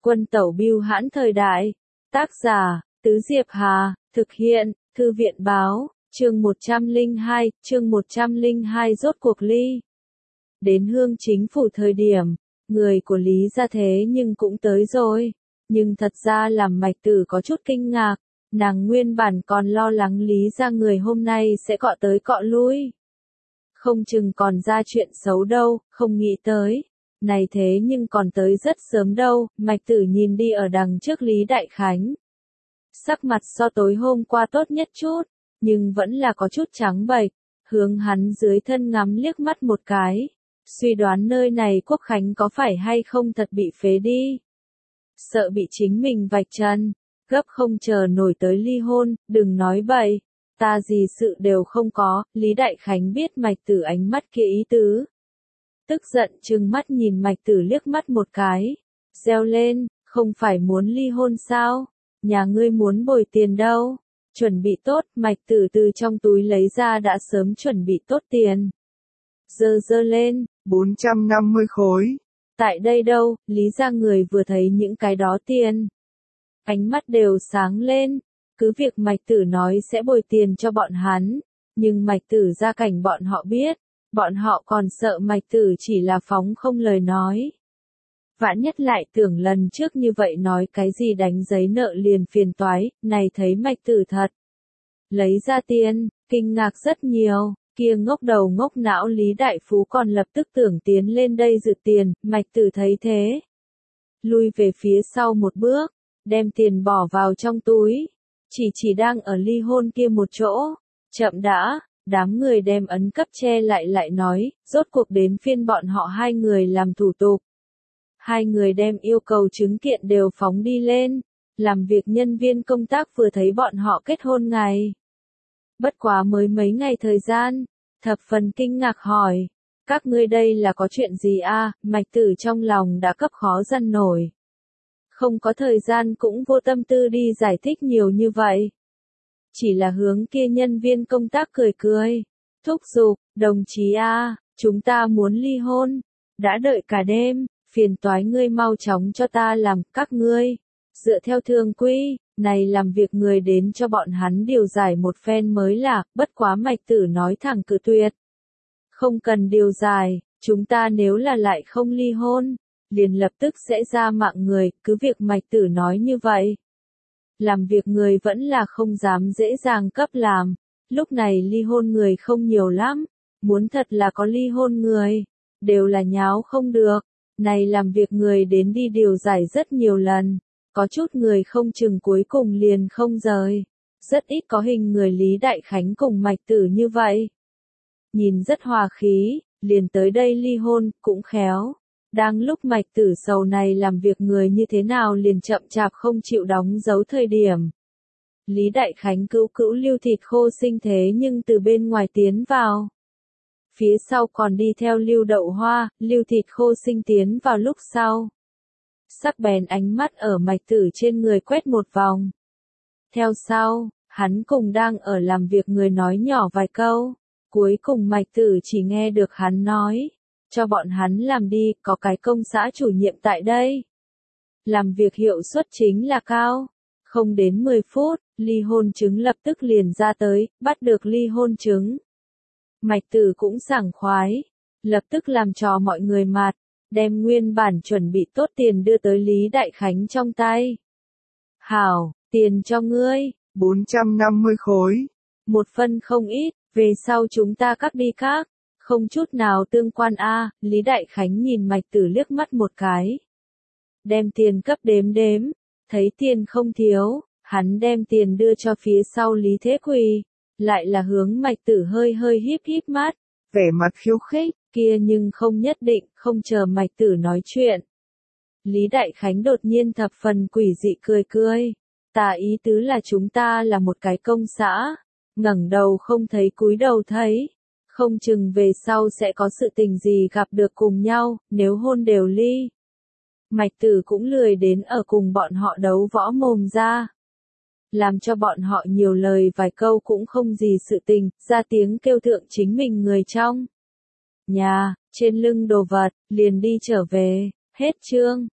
Quân tẩu bưu hãn thời đại. Tác giả, Tứ Diệp Hà, thực hiện, Thư viện báo, chương 102 rốt cuộc ly. Đến hương chính phủ thời điểm, người của Lý gia thế nhưng cũng tới rồi. Nhưng thật ra làm Mạch Tử có chút kinh ngạc, nàng nguyên bản còn lo lắng Lý gia người hôm nay sẽ cọ tới cọ lui. Không chừng còn ra chuyện xấu đâu, không nghĩ tới. Này thế nhưng còn tới rất sớm đâu, Mạch Tử nhìn đi ở đằng trước Lý Đại Khánh. Sắc mặt so tối hôm qua tốt nhất chút, nhưng vẫn là có chút trắng bệch, hướng hắn dưới thân ngắm liếc mắt một cái. Suy đoán nơi này Quốc Khánh có phải hay không thật bị phế đi. Sợ bị chính mình vạch trần, gấp không chờ nổi tới ly hôn, đừng nói bậy, ta gì sự đều không có, Lý Đại Khánh biết Mạch Tử ánh mắt kia ý tứ. Tức giận trừng mắt nhìn Mạch Tử liếc mắt một cái, reo lên, không phải muốn ly hôn sao, nhà ngươi muốn bồi tiền đâu, chuẩn bị tốt, Mạch Tử từ trong túi lấy ra đã sớm chuẩn bị tốt tiền. Giơ lên, 450 khối. Tại đây đâu, Lý gia người vừa thấy những cái đó tiền. Ánh mắt đều sáng lên, cứ việc Mạch Tử nói sẽ bồi tiền cho bọn hắn, nhưng Mạch Tử gia cảnh bọn họ biết, bọn họ còn sợ Mạch Tử chỉ là phóng không lời nói. Vạn nhất lại tưởng lần trước như vậy nói cái gì đánh giấy nợ liền phiền toái, này thấy Mạch Tử thật. Lấy ra tiền, kinh ngạc rất nhiều. Kia ngốc đầu ngốc não Lý Đại Phú còn lập tức tưởng tiến lên đây dự tiền, Mạch Tử thấy thế. Lui về phía sau một bước, đem tiền bỏ vào trong túi, chỉ đang ở ly hôn kia một chỗ, chậm đã, đám người đem ấn cấp che lại nói, rốt cuộc đến phiên bọn họ hai người làm thủ tục. Hai người đem yêu cầu chứng kiện đều phóng đi lên, làm việc nhân viên công tác vừa thấy bọn họ kết hôn ngày. Bất quá mới mấy ngày thời gian, thập phần kinh ngạc hỏi, các ngươi đây là có chuyện gì a? Mạch Tử trong lòng đã cấp khó dằn nổi. Không có thời gian cũng vô tâm tư đi giải thích nhiều như vậy. Chỉ là hướng kia nhân viên công tác cười, thúc giục, đồng chí a, chúng ta muốn ly hôn, đã đợi cả đêm, phiền toái ngươi mau chóng cho ta làm, các ngươi, dựa theo thường quy. Này làm việc người đến cho bọn hắn điều giải một phen mới là, bất quá Mạch Tử nói thẳng cự tuyệt. Không cần điều giải, chúng ta nếu là lại không ly hôn, liền lập tức sẽ ra mạng người, cứ việc Mạch Tử nói như vậy. Làm việc người vẫn là không dám dễ dàng cấp làm, lúc này ly hôn người không nhiều lắm, muốn thật là có ly hôn người, đều là nháo không được, này làm việc người đến đi điều giải rất nhiều lần. Có chút người không chừng cuối cùng liền không rời. Rất ít có hình người Lý Đại Khánh cùng Mạch Tử như vậy. Nhìn rất hòa khí, liền tới đây ly hôn, cũng khéo. Đang lúc Mạch Tử sầu này làm việc người như thế nào liền chậm chạp không chịu đóng dấu thời điểm. Lý Đại Khánh cữu Lưu Thịt Khô Sinh thế nhưng từ bên ngoài tiến vào. Phía sau còn đi theo Lưu Đậu Hoa, Lưu Thịt Khô Sinh tiến vào lúc sau. Sắc bén ánh mắt ở Mạch Tử trên người quét một vòng. Theo sau, hắn cùng đang ở làm việc người nói nhỏ vài câu, cuối cùng Mạch Tử chỉ nghe được hắn nói, cho bọn hắn làm đi, có cái công xã chủ nhiệm tại đây. Làm việc hiệu suất chính là cao, không đến 10 phút, ly hôn chứng lập tức liền ra tới, bắt được ly hôn chứng. Mạch Tử cũng sảng khoái, lập tức làm trò mọi người mặt. Đem nguyên bản chuẩn bị tốt tiền đưa tới Lý Đại Khánh trong tay. Hảo, tiền cho ngươi, 450 khối. Một phân không ít, về sau chúng ta cắt đi khác, không chút nào tương quan a. Lý Đại Khánh nhìn Mạch Tử liếc mắt một cái. Đem tiền cấp đếm, thấy tiền không thiếu, hắn đem tiền đưa cho phía sau Lý Thế Quỳ, lại là hướng Mạch Tử hơi híp mắt, vẻ mặt khiêu khích. Kia nhưng không nhất định, không chờ Mạch Tử nói chuyện. Lý Đại Khánh đột nhiên thập phần quỷ dị cười. Tà ý tứ là chúng ta là một cái công xã, ngẩng đầu không thấy cúi đầu thấy. Không chừng về sau sẽ có sự tình gì gặp được cùng nhau, nếu hôn đều ly. Mạch Tử cũng lười đến ở cùng bọn họ đấu võ mồm ra. Làm cho bọn họ nhiều lời vài câu cũng không gì sự tình, ra tiếng kêu thượng chính mình người trong nhà, trên lưng đồ vật, liền đi trở về, hết chương.